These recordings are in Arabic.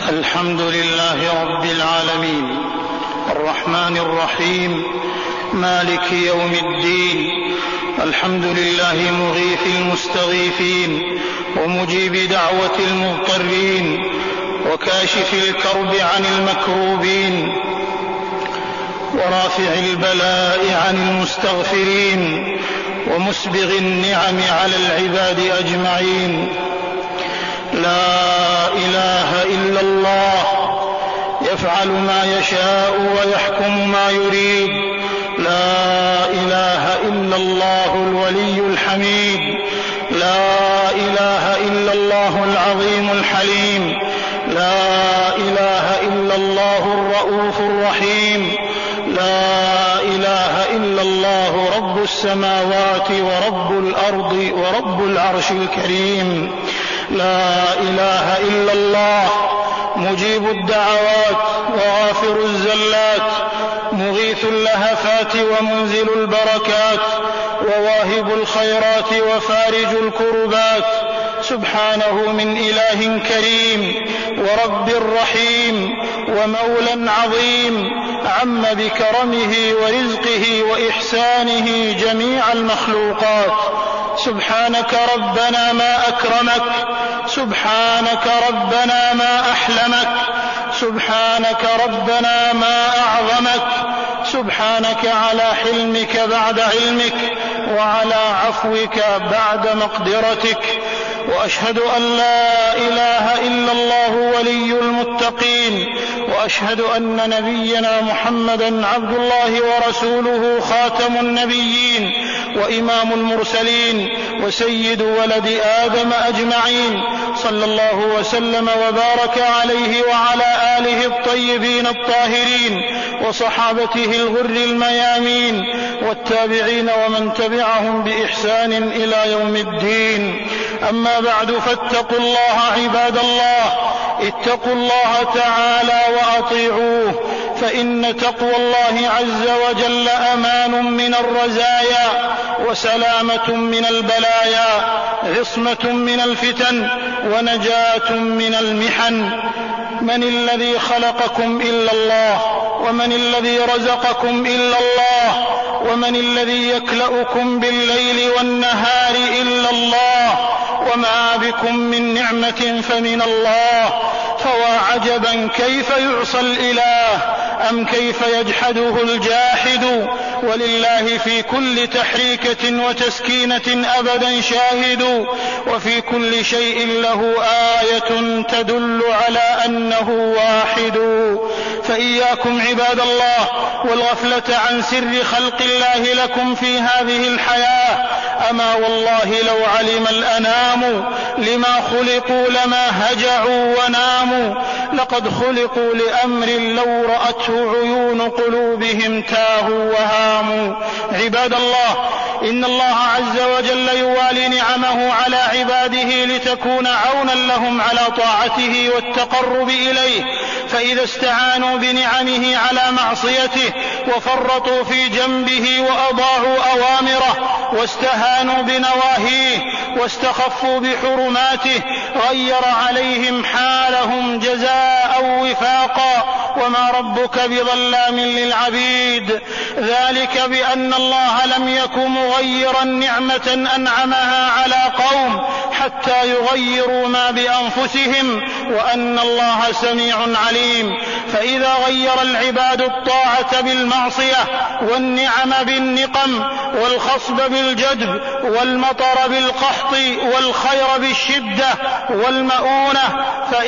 الحمد لله رب العالمين الرحمن الرحيم مالك يوم الدين. الحمد لله مغيث المستغيثين ومجيب دعوة المضطرين وكاشف الكرب عن المكروبين ورافع البلاء عن المستغفرين ومسبغ النعم على العباد أجمعين. لا إله إلا الله يفعل ما يشاء ويحكم ما يريد. لا إله إلا الله الولي الحميد. لا إله إلا الله العظيم الحليم. لا إله إلا الله الرؤوف الرحيم. لا إله إلا الله رب السماوات ورب الأرض ورب العرش الكريم. لا إله إلا الله مجيب الدعوات وغافر الزلات مغيث اللهفات ومنزل البركات وواهب الخيرات وفارج الكربات. سبحانه من إله كريم ورب رحيم ومولى عظيم عم بكرمه ورزقه وإحسانه جميع المخلوقات. سبحانك ربنا ما أكرمك، سبحانك ربنا ما أحلمك، سبحانك ربنا ما أعظمك، سبحانك على حلمك بعد علمك وعلى عفوك بعد مقدرتك. وأشهد أن لا إله إلا الله ولي المتقين، وأشهد أن نبينا محمدا عبد الله ورسوله خاتم النبيين وإمام المرسلين وسيد ولد آدم أجمعين، صلى الله وسلم وبارك عليه وعلى آله الطيبين الطاهرين وصحابته الغر الميامين والتابعين ومن تبعهم بإحسان إلى يوم الدين. أما بعد، فاتقوا الله عباد الله، اتقوا الله تعالى وأطيعوه، فإن تقوى الله عز وجل أمان من الرزايا وسلامة من البلايا، عصمة من الفتن ونجاة من المحن. من الذي خلقكم إلا الله؟ ومن الذي رزقكم إلا الله؟ ومن الذي يكلأكم بالليل والنهار إلا الله؟ وما بكم من نعمة فمن الله. فوا عجبا كيف يعصى الإله أم كيف يجحده الجاحد. ولله في كل تحريكة وتسكينة أبدا شاهد، وفي كل شيء له آية تدل على أنه واحد. فإياكم عباد الله والغفلة عن سر خلق الله لكم في هذه الحياة. أما والله لو علم الأنام لما خلقوا لما هجعوا وناموا، لقد خلقوا لأمر لو رأته عيون قلوبهم تاهوا وهاموا. عباد الله، إن الله عز وجل يوالي نعمه على عباده لتكون عونا لهم على طاعته والتقرب إليه، فإذا استعانوا بنعمه على معصيته وفرطوا في جنبه وأضاعوا أوامره واستهانوا بنواهيه واستخفوا بحرماته، غير عليهم حالهم جزاء وفاقا، وما ربك بظلام للعبيد. ذلك بأن الله لم يكن مغيرا نعمة أنعمها على قوم حتى يغيروا ما بأنفسهم، وأن الله سميع عليم. فإذا غير العباد الطاعة بالمعصية والنعم بالنقم والخصب بالجدب والمطر بالقحط والخير بالشدة والمؤونة،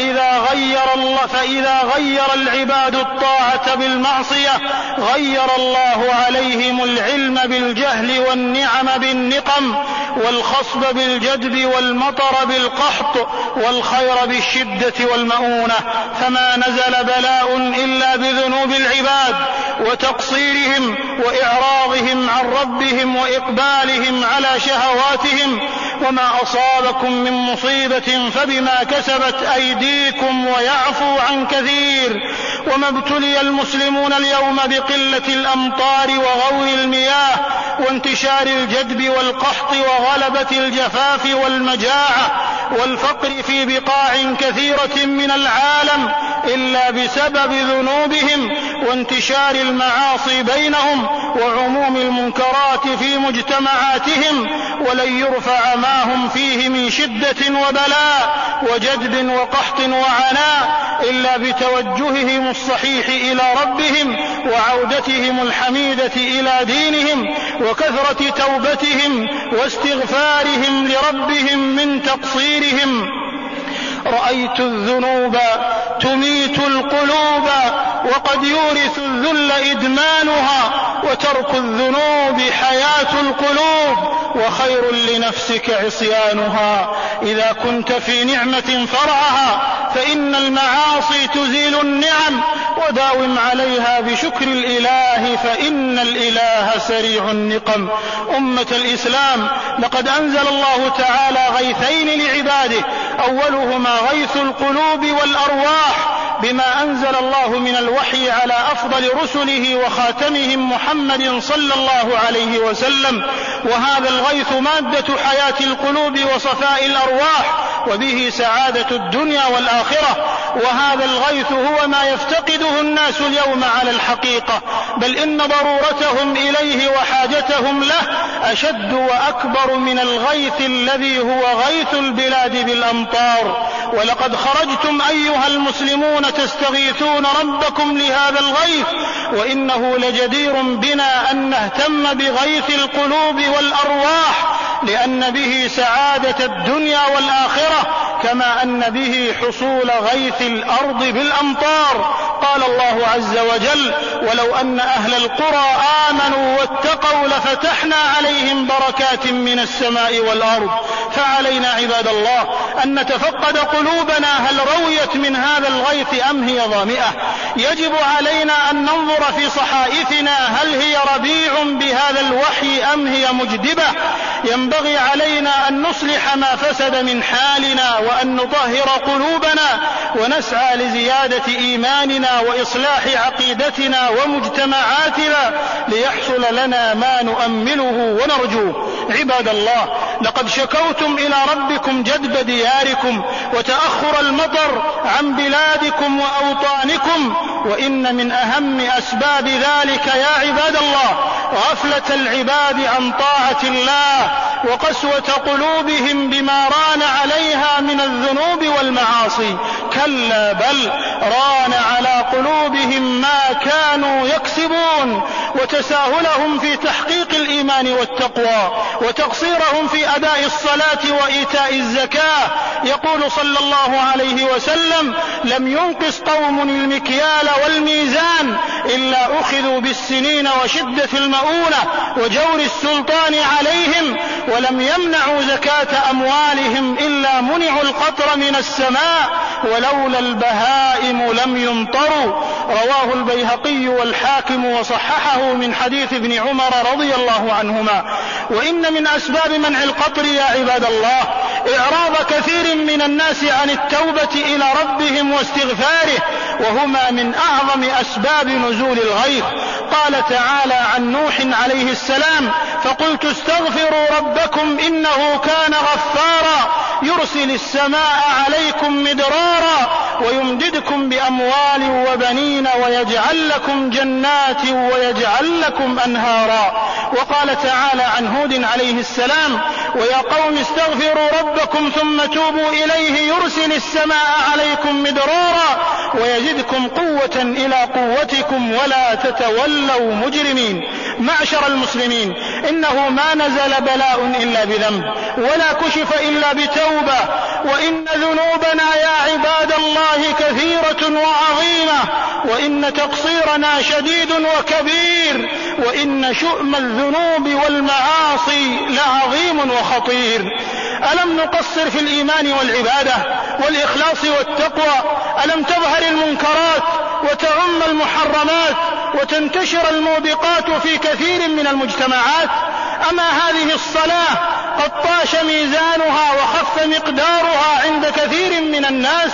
فإذا غير العباد الطاعة بالمعصية غير الله عليهم العلم بالجهل والنعم بالنقم والخصب بالجدب والمطر بالقحط والخير بالشدة والمؤونة. فما نزل بلاء إلا بذنوب العباد وتقصيرهم وإعراضهم عن ربهم وإقبالهم على شهواتهم. وما أصابكم من مصيبة فبما كسبت أيديكم ويعفو عن كثير. وما ابتلي المسلمون اليوم بقلة الأمطار وغور المياه وانتشار الجدب والقحط وغلبة الجفاف والمجاعة والفقر في بقاع كثيرة من العالم إلا بسبب ذنوبهم وانتشار المعاصي بينهم وعموم المنكرات في مجتمعاتهم، ولن يرفع ما هم فيه من شدة وبلاء وجدب وقحط وعناء إلا بتوجههم الصحيح إلى ربهم وعودتهم الحميدة إلى دينهم وكثرة توبتهم واستغفارهم لربهم من تقصيرهم. رأيت الذنوب تميت القلوب وقد يورث الذل إدمانها، وترك الذنوب حياة القلوب وخير لنفسك عصيانها. إذا كنت في نعمة فرعها فإن المعاصي تزيل النعم، وداوم عليها بشكر الإله فإن الإله سريع النقم. أمة الإسلام، لقد أنزل الله تعالى غيثين لعباده، أولهما غيث القلوب والأرواح بما أنزل الله من الوحي على أفضل رسله وخاتمهم محمد صلى الله عليه وسلم، وهذا الغيث مادة حياة القلوب وصفاء الأرواح، وبه سعادة الدنيا والآخرة. وهذا الغيث هو ما يفتقده الناس اليوم على الحقيقة، بل إن ضرورتهم إليه وحاجتهم له أشد وأكبر من الغيث الذي هو غيث البلاد بالأمطار. ولقد خرجتم أيها المسلمون تستغيثون ربكم لهذا الغيث، وإنه لجدير بنا أن نهتم بغيث القلوب والأرواح، لأن به سعادة الدنيا والآخرة، كما أن به حصول غيث الأرض بالأمطار. قال الله عز وجل: ولو أن أهل القرى آمنوا واتقوا لفتحنا عليهم بركات من السماء والأرض. فعلينا عباد الله أن نتفقد قلوبنا هل رويت من هذا الغيث أم هي ظامئة. يجب علينا أن ننظر في صحائفنا هل هي ربيع بهذا الوحي أم هي مجدبة. ينبغي علينا أن نصلح ما فسد من حالنا، وأن نطهر قلوبنا، ونسعى لزيادة إيماننا وإصلاح عقيدتنا ومجتمعاتنا ليحصل لنا ما نؤمله ونرجوه. عباد الله، لقد شكوتم إلى ربكم جدب دياركم وتأخر المطر عن بلادكم وأوطانكم، وإن من أهم أسباب ذلك يا عباد الله غفلة العباد عن طاعة الله وقسوة قلوبهم بما ران عليها من الذنوب والمعاصي. كلا بل ران على قلوبهم ما كانوا يكسبون، وتساهلهم في تحقيق الإيمان والتقوى، وتقصيرهم في أداء الصلاة وإيتاء الزكاة. يقول صلى الله عليه وسلم: لم ينقص قوم المكيال والميزان إلا أخذوا بالسنين وشدة المؤونة وجور السلطان عليهم، ولم يمنعوا زكاة أموالهم إلا منعوا القطر من السماء، ولولا البهائم لم يمطروا. رواه البيهقي والحاكم وصححه من حديث ابن عمر رضي الله عنهما. وإن من أسباب منع القطر يا عباد الله إعراض كثير من الناس عن التوبة إلى ربهم واستغفاره، وهما من أعظم أسباب نزول الغيث. قال تعالى عن نوح عليه السلام: فقلت استغفروا ربكم إنه كان غفارا يرسل السماء عليكم مدرارا ويمددكم بأموال وبنين ويجعل لكم جنات ويجعل لكم أنهارا. وقال تعالى عن هود عليه السلام: ويا قوم استغفروا ربكم ثم توبوا إليه يرسل السماء عليكم مدرارا ويزدكم قوة إلى قوتكم ولا تتولوا مجرمين. معشر المسلمين، إنه ما نزل بلاء إلا بذنب، ولا كشف إلا بتوبة، وإن ذنوبنا يا عباد الله كثيرة وعظيمة، وإن تقصيرنا شديد وكبير، وإن شؤم الذنوب والمعاصي لعظيم وخطير. ألم نقصر في الإيمان والعبادة والإخلاص والتقوى؟ ألم تظهر المنكرات وتعم المحرمات وتنتشر الموبقات في كثير من المجتمعات؟ أما هذه الصلاة قد طاش ميزانها وخف مقدارها عند كثير من الناس؟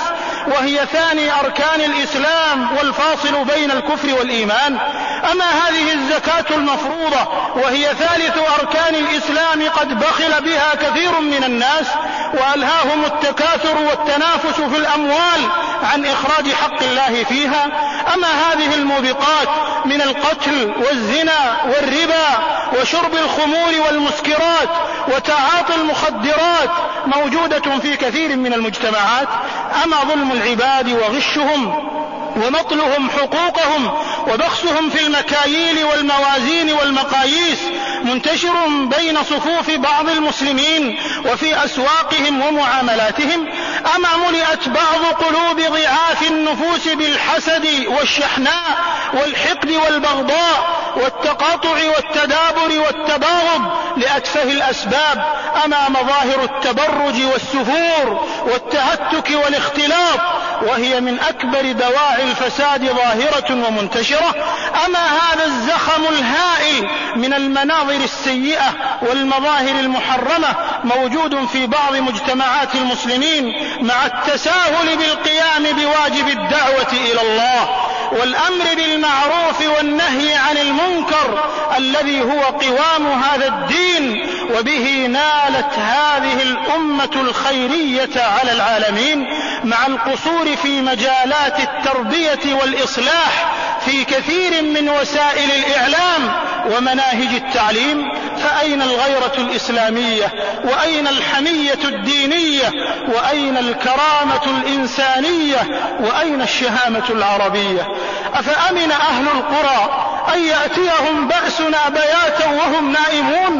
وهي ثاني أركان الإسلام والفاصل بين الكفر والإيمان؟ أما هذه الزكاة المفروضة وهي ثالث أركان الإسلام قد بخل بها كثير من الناس وألهاهم التكاثر والتنافس في الأموال عن إخراج حق الله فيها؟ أما هذه الموبقات من القتل والزنا والربا وشرب الخمور والمسكرات وتعاطي المخدرات موجودة في كثير من المجتمعات؟ أما ظلم العباد وغشهم ومطلهم حقوقهم وبخسهم في المكاييل والموازين والمقاييس منتشر بين صفوف بعض المسلمين وفي أسواقهم ومعاملاتهم؟ أما ملئت بعض قلوب ضعاف النفوس بالحسد والشحناء والحقد والبغضاء والتقاطع والتدابر والتباغض لأتفه الأسباب أما مظاهر التبرج والسفور والتهتك والاختلاط وهي من أكبر دواعي الفساد ظاهرة ومنتشرة؟ أما هذا الزخم الهائل من المناظر السيئة والمظاهر المحرمة موجود في بعض مجتمعات المسلمين مع التساهل بالقيام بواجب الدعوة إلى الله والأمر بالمعروف والنهي عن المنكر الذي هو قوام هذا الدين، وبه نالت هذه الأمة الخيرية على العالمين، مع القصور في مجالات التربية والإصلاح في كثير من وسائل الإعلام ومناهج التعليم. فأين الغيرة الإسلامية؟ وأين الحمية الدينية؟ وأين الكرامة الإنسانية؟ وأين الشهامة العربية؟ أفأمن أهل القرى أن يأتيهم بأسنا بياتا وهم نائمون؟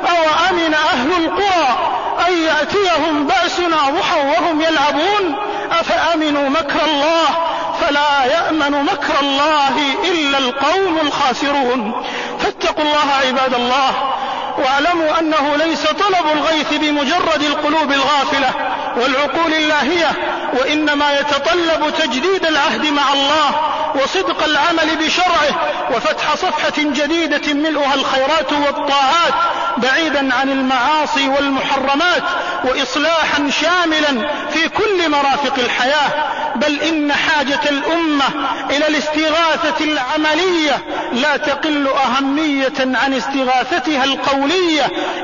أو أمن أهل القرى أن يأتيهم بأسنا ضحى وهم يلعبون؟ أفأمنوا مكر الله؟ فلا يأمن مكر الله إلا القوم الخاسرون. فاتقوا الله عباد الله، واعلموا أنه ليس طلب الغيث بمجرد القلوب الغافلة والعقول اللاهية، وإنما يتطلب تجديد العهد مع الله وصدق العمل بشرعه وفتح صفحة جديدة ملؤها الخيرات والطاعات بعيدا عن المعاصي والمحرمات، وإصلاحا شاملا في كل مرافق الحياة. بل إن حاجة الأمة إلى الاستغاثة العملية لا تقل أهمية عن استغاثتها القولية.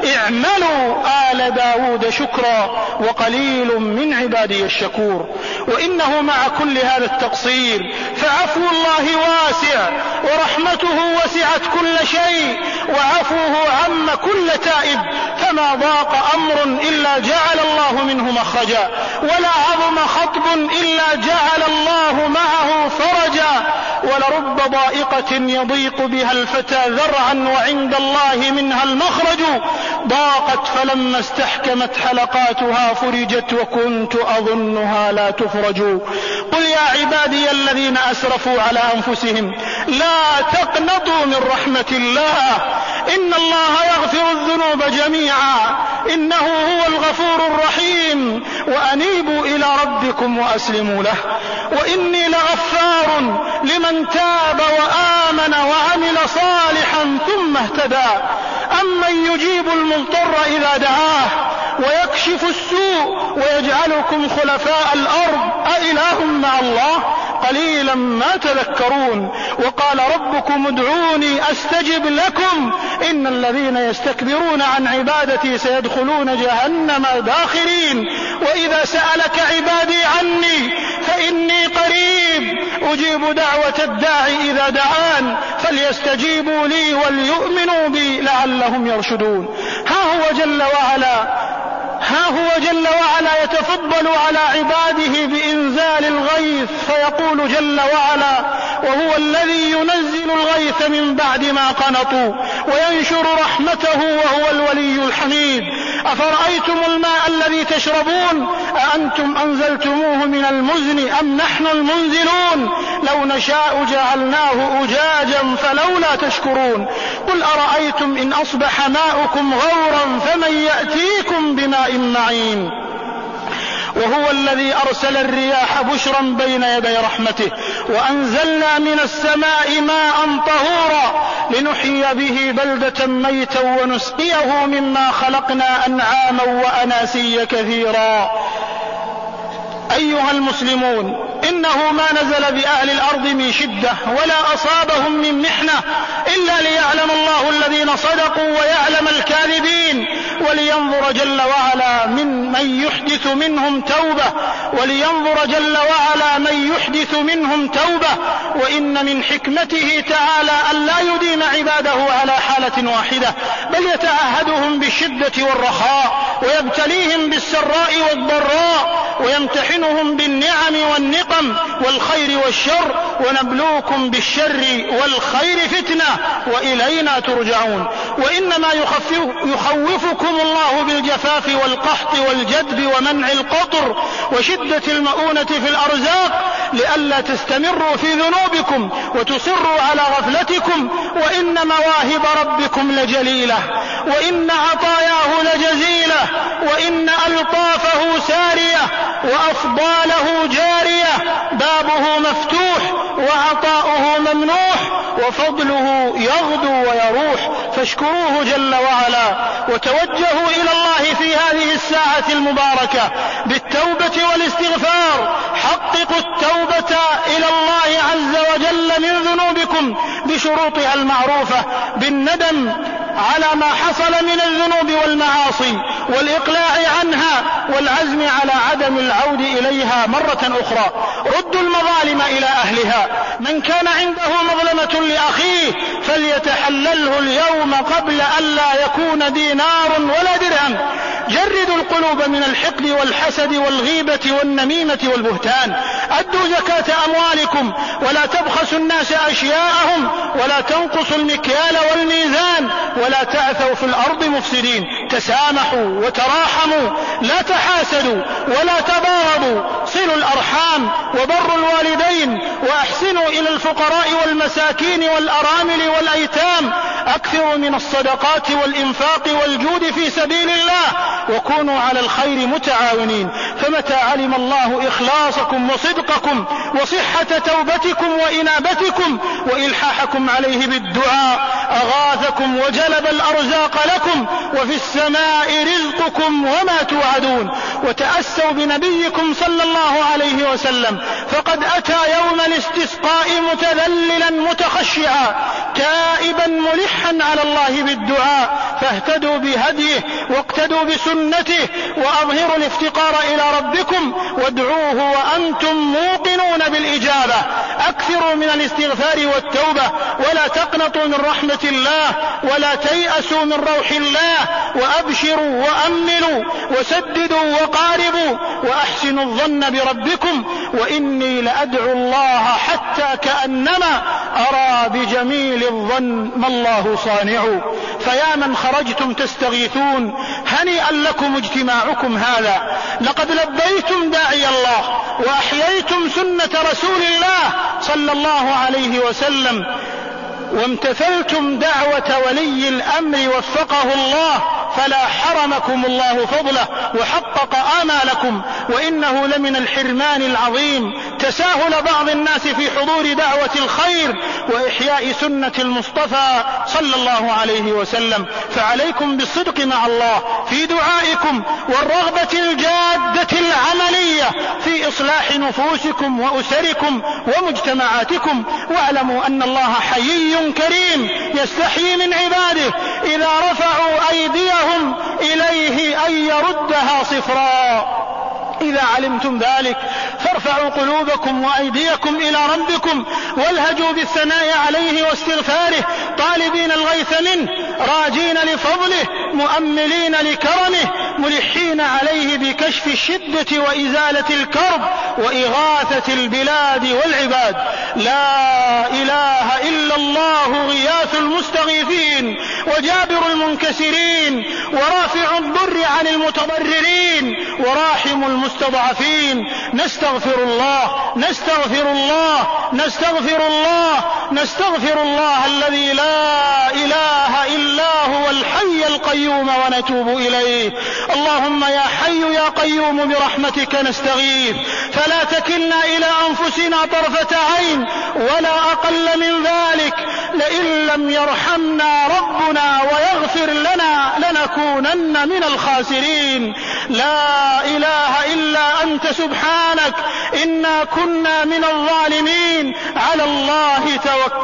اعملوا آل داود شكرا وقليل من عبادي الشكور. وإنه مع كل هذا التقصير فعفو الله واسع ورحمته وسعت كل شيء، وعفوه عم كل تائب، فما ضاق أمر إلا جعل الله منه مخرجا، ولا عظم خطب إلا جعل الله معه فرجا، ولرب ضائقة يضيق بها الفتى ذرعا وعند الله منها المخرج، ضاقت فلما استحكمت حلقاتها فرجت وكنت أظنها لا تفرج. قل يا عبادي الذين أسرفوا على أنفسهم لا تقنطوا من رحمة الله إن الله يغفر الذنوب جميعا إنه هو الغفور الرحيم، وأنيبوا إلى ربكم وأسلموا له وإني لغفار لمن تاب وآمن وعمل صالحا ثم اهتدى. أمن يجيب المضطر إذا دعاه ويكشف السوء ويجعلكم خلفاء الأرض أإله مع الله قليلا ما تذكرون. وقال ربكم ادعوني أستجب لكم إن الذين يستكبرون عن عبادتي سيدخلون جهنم داخرين. وإذا سألك عبادي عني فإني قريب أجيب دعوة الداعي إذا دعان فليستجيبوا لي وليؤمنوا بي لعلهم يرشدون. ها هو جل وعلا يتفضل على عباده بإنزال الغيث، فيقول جل وعلا وهو الذي ينزل الغيث من بعد ما قنطوا وينشر رحمته وهو الولي الحميد. أفرأيتم الماء الذي تشربون أأنتم أنزلتموه من المزن أم نحن المنزلون لو نشاء جعلناه أجاجا فلولا تشكرون. قل أرأيتم إن أصبح ماؤكم غورا فمن يأتيكم بماء معين. وهو الذي أرسل الرياح بشرا بين يدي رحمته وأنزلنا من السماء ماء طهورا لنحيي به بلدة ميتا ونسقيه مما خلقنا أنعاما وأناسيا كثيرا. أيها المسلمون، إنه ما نزل بأهل الأرض من شدة ولا أصابهم من محنة إلا ليعلم الله الذين صدقوا ويعلم الكاذبين، ولينظر جل وعلا من يحدث منهم توبة وإن من حكمته تعالى أن لا يديم عباده على حالة واحدة، بل يتعهدهم بالشدة والرخاء، ويبتليهم بالسراء والضراء، ويمتحنهم بالنعم والنقم والخير والشر، ونبلوكم بالشر والخير فتنة وإلينا ترجعون. وإنما يخوفكم الله بالجفاف والقحط والجدب ومنع القطر وشدة المؤونة في الأرزاق لئلا تستمروا في ذنوبكم وتصروا على غفلتكم، وإن مواهب ربكم لجليلة، وإن عطاياه لجزيلة، وإن ألطافه سارية، وأفضاله جارية، بابه مفتوح وعطاؤه ممنوح، وفضله يغدو ويروح، فاشكروه جل وعلا، وتوجهوا إلى الله في هذه الساعة المباركة بالتوبة والاستغفار. حققوا التوبة إلى الله عز وجل من ذنوبكم بشروطها المعروفة، بالندم على ما حصل من الذنوب والمعاصي والإقلاع عنها والعزم على عدم العود إليها مرة أخرى. ردوا المظالم إلى أهلها، من كان عنده مظلمة لأخيه فليتحلله اليوم قبل أن لا يكون دينار ولا درهم. جردوا القلوب من الحقد والحسد والغيبة والنميمة والبهتان. أدوا زكاة أموالكم ولا تبخسوا الناس أشياءهم، ولا تنقصوا المكيال والميزان، ولا تعثوا في الأرض مفسدين. تسامحوا وتراحموا، لا تحاسدوا ولا تباغضوا. صلوا الأرحام وبروا الوالدين، وأحسنوا إلى الفقراء والمساكين والأرامل والأيتام. أكثروا من الصدقات والإنفاق والجود في سبيل الله، وكونوا على الخير متعاونين. فمتى علم الله إخلاصكم وصدقكم وصحة توبتكم وإنابتكم وإلحاحكم عليه بالدعاء أغاثكم وجلب الأرزاق لكم، وفي السماء رزقكم وما توعدون. وتأسوا بنبيكم صلى الله عليه وسلم، فقد أتى يوم الاستسقاء متذللا متخشعا تائبا ملحا على الله بالدعاء، فاهتدوا بهديه واقتدوا بسنته، وأظهروا الافتقار إلى ربكم وادعوه وأنتم موقنون بالإجابة. أكثروا من الاستغفار والتوبة، ولا تقنطوا من رحمة الله، ولا تيأسوا من روح الله، وأبشروا وأملوا وسددوا وقاربوا، وأحسنوا الظن بربكم، وإني لأدعو الله حتى كأنما أرى بجميل الظن ما الله صانع. فيا من خرجتم تستغيثون، هنيئا لكم اجتماعكم هذا، لقد لبيتم داعي الله وأحييتم سنة رسول الله صلى الله عليه وسلم، وامتثلتم دعوة ولي الأمر وفقه الله، فلا حرمكم الله فضله وحقق آمالكم، وإنه لمن الحرمان العظيم تساهل بعض الناس في حضور دعوة الخير وإحياء سنة المصطفى صلى الله عليه وسلم. فعليكم بالصدق مع الله في دعائكم والرغبة الجادة العملية في إصلاح نفوسكم وأسركم ومجتمعاتكم، واعلموا أن الله حيي كريم يستحيي من عباده إذا رفعوا أيديهم إليه أن يردها صفرا. إذا علمتم ذلك فارفعوا قلوبكم وأيديكم إلى ربكم، والهجوا بالثناء عليه واستغفاره، طالبين الغيث منه، راجين لفضله، مؤملين لكرمه، ملحين عليه بكشف الشدة وإزالة الكرب وإغاثة البلاد والعباد. لا إله إلا الله غياث المستغيثين، وجابر المنكسرين، ورافع الضر عن المتضررين، وراحم المستضعفين. نستغفر الله نستغفر الله نستغفر الله نستغفر الله الذي لا إله إلا هو الحي القيوم، ونتوب إليه. اللهم يا حي يا قيوم برحمتك نستغيث، فلا تكلنا إلى أنفسنا طرفة عين ولا أقل من ذلك. لئن لم يرحمنا ربنا ويغفر لنا لنكونن من الخاسرين. لا إله إلا أنت سبحانك إنا كنا من الظالمين. على الله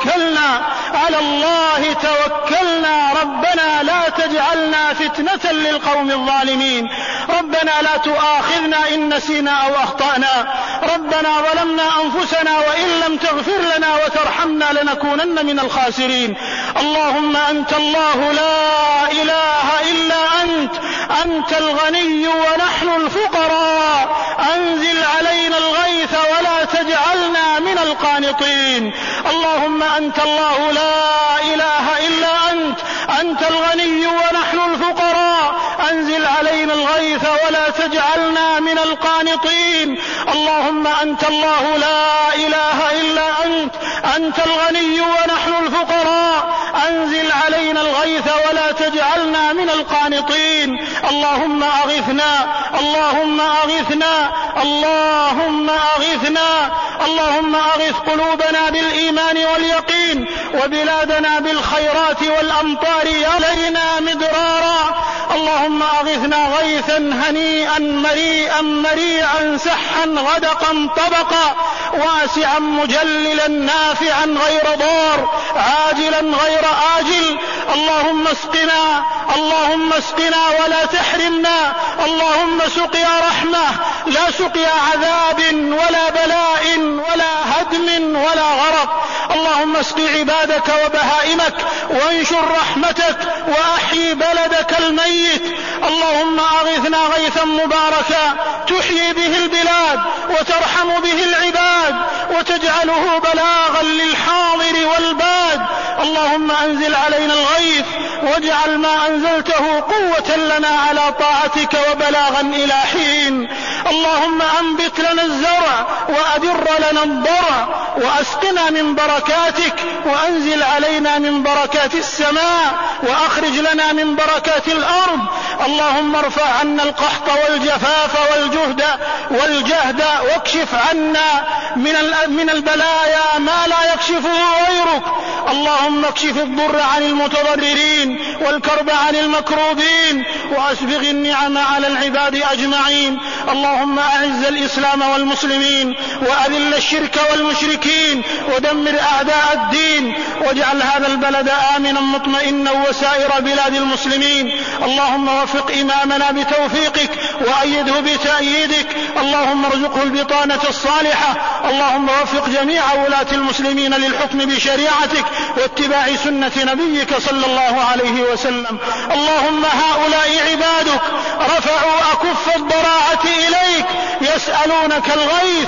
توكلنا ربنا لا تجعلنا فتنة للقوم الظالمين. ربنا لا تؤاخذنا إن نسينا أو أخطأنا. ربنا ظلمنا أنفسنا وإن لم تغفر لنا وترحمنا لنكونن من الخاسرين. اللهم أنت الله لا إله إلا أنت الغني ونحن الفقراء. أنزل علينا الغيث ولا تجعلنا من القانطين. اللهم أنت الله لا إله إلا أنت الغني ونحن الفقراء. أنزل علينا الغيث ولا تجعلنا من القانطين. اللهم أنت الله لا إله إلا أنت الغني ونحن الفقراء. أنزل علينا الغيث ولا تجعلنا من القانطين. اللهم أغثنا اللهم أغث قلوبنا بالإيمان واليقين وبلادنا بالخيرات والأمطار علينا مدرارا. اللهم أغثنا غيثا هنيئا مريئا سحا غدقا طبقا واسعا مجللا نافعا غير ضار عاجلا غير آجل. اللهم اسقنا ولا تحرمنا. اللهم سقيا رحمة لا سقيا عذاب ولا بلاء ولا هدم ولا غرق. اللهم اسق عبادك وبهائمك وانشر رحمتك وأحيي بلدك الميت. اللهم أغثنا غيثا مباركا تحيي به البلاد وترحم به العباد وتجعله بلاغا للحاضر والباد. اللهم أنزل علينا الغيث واجعل ما أنزلته قوة لنا على طاعتك وبلاغا إلى حين. اللهم أنبت لنا الزرع وأدر لنا الضرع وأسقنا من بركاتك وأنزل علينا من بركات السماء وأخرج لنا من بركات الأرض. اللهم ارفع عنا القحط والجفاف والجهد واكشف عنا من البلايا ما لا يكشفه غيرك. اللهم اكشف الضر عن المتضررين والكرب عن المكروبين وأسبغ النعم على العباد أجمعين. اللهم أعز الإسلام والمسلمين وأذل الشرك والمشركين ودمر أعداء الدين واجعل هذا البلد آمنا مطمئنا وسائر بلاد المسلمين. اللهم وفق إمامنا بتوفيقك وأيده بتأييدك. اللهم ارزقه البطانة الصالحة. اللهم وفق جميع ولاة المسلمين للحكم بشريعتك واتباع سنة نبيك صلى الله عليه وسلم. اللهم هؤلاء عبادك رفعوا أكف الضراعة إليك يسألونك الغيث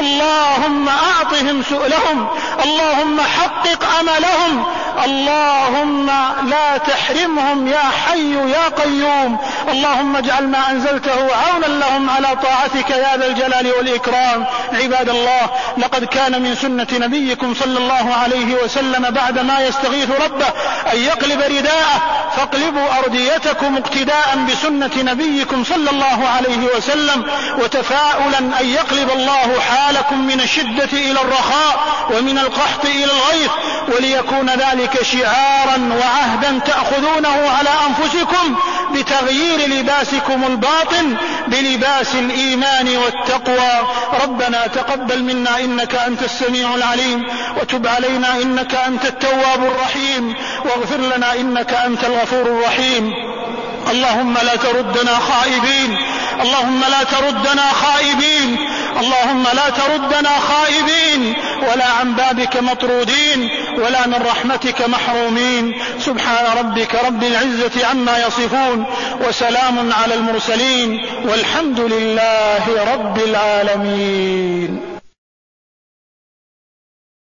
فاللهم أعطهم سؤلهم. اللهم حقق أملهم. اللهم لا تحرمهم يا حي يا قيوم. اللهم اجعل ما أنزلته عونا لهم على طاعتك يا ذا الجلال والإكرام. عباد الله، لقد كان من سنة نبيكم صلى الله عليه وسلم بعدما يستغيث ربه أن يقلب رداءه فاقلبوا أرديتكم اقتداء بسنة نبيكم صلى الله عليه وسلم وتفاؤلا أن يقلب الله حالكم من الشدة إلى الرخاء ومن القحط إلى الغيث وليكون ذلك شعارا وعهدا تأخذونه على أنفسكم بتغيير لباسكم الباطن بلباس الإيمان والتقوى. ربنا تقبل منا إنك أنت السميع العليم وتب علينا إنك أنت التواب الرحيم واغفر لنا إنك أنت الغفور الرحيم. اللهم لا تردنا خائبين. اللهم لا تردنا خائبين. اللهم لا تردنا خائبين ولا عن بابك مطرودين ولا من رحمتك محرومين. سبحان ربك رب العزة عما يصفون وسلام على المرسلين والحمد لله رب العالمين.